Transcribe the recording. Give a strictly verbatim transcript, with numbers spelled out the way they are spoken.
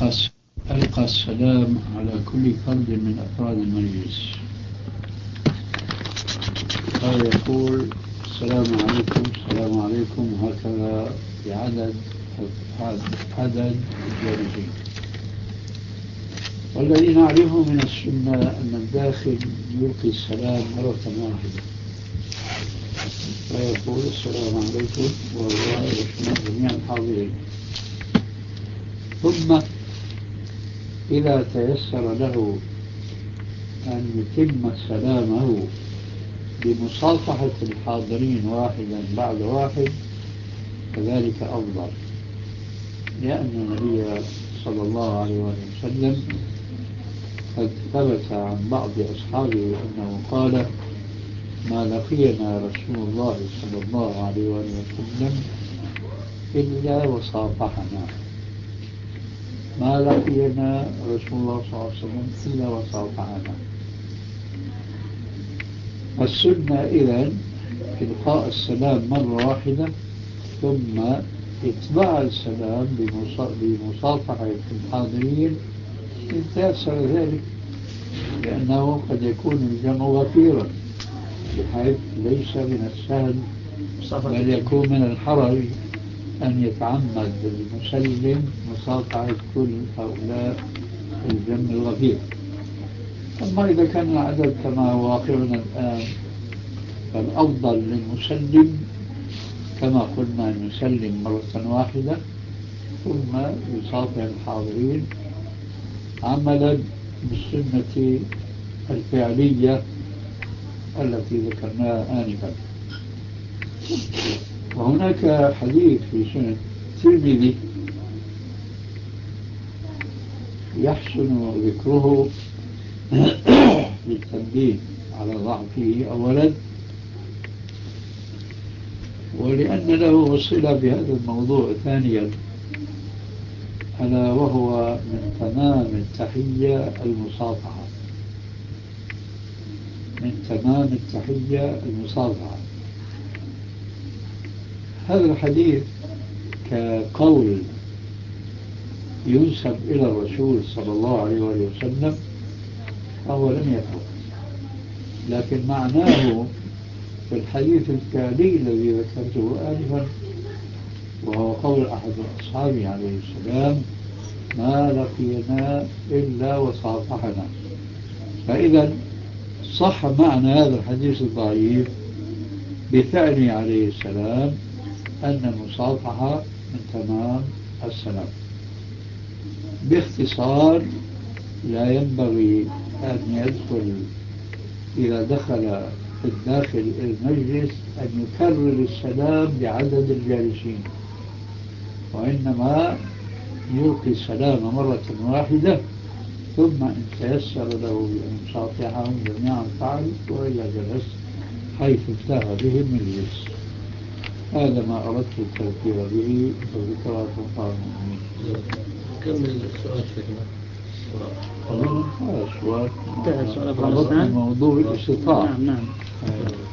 ألقى ألقى السلام على كل فرد من أفراد المجلس. قال يقول السلام عليكم السلام عليكم هكذا بعدد عدد الجالسين. والذي نعرفه من السنة أن الداخل يلقي السلام مرة واحدة فيقول السلام عليكم وهو يشمل جميع الحاضرين، ثم إذا تيسر له أن يتم سلامه بمصافحة الحاضرين واحدا بعد واحد كذلك أفضل، لأن النبي صلى الله عليه وسلم قد ثبت عن بعض أصحابه أنه قال: ما لقينا رسول الله صلى الله عليه وسلم إلا وصافحنا ما لقينا رسول الله صلى الله عليه وسلم إلا وصافحنا. السنة إذن إلقاء السلام مرة واحدة ثم إتباع السلام بمصافحة الحاضرين إن تيسر ذلك، لأنه قد يكون الجمع غفيرا بحيث ليس من السهل بل يكون من الحرج أن يتعمد المسلم مصافحة كل هؤلاء الجمع الغفير. أما إذا كان العدد كما هو واقعنا الآن فالأفضل للمسلم كما قلنا أن يسلم مرة واحدة ثم يصافح الحاضرين عملا بالسنة الفعلية التي ذكرناها آنفا. وهناك حديث في سنة الترمذي يحسن ذكره للتنبيه على ضعفه أولا، ولأن له صلة بهذا الموضوع ثانيا، ألا وهو من تمام التحية المصافحة من تمام التحية المصافحة. هذا الحديث كقول ينسب إلى الرسول صلى الله عليه وسلم فهو لم يثبت، لكن معناه في الحديث التالي الذي ذكرته آنفا وهو قول أحد أصحابه عليه السلام: ما لقينا إلا وصافحنا. فإذا صح معنى هذا الحديث الضعيف بفعله عليه السلام أن المصافحة من تمام السلام. باختصار لا ينبغي أن يدخل إذا دخل في الداخل المجلس أن يكرر السلام بعدد الجالسين، وإنما يلقي السلام مرة واحدة ثم إن تيسر له أن يصافحهم جميعا فعل وإذا جلس حيث انتهى به المجلس. هذا ما أردت التذكير به وذكرى سلطان المؤمنين. كمل السؤال شيخنا. هذا السؤال انتهى السؤال موضوع الاستطاعة. نعم نعم.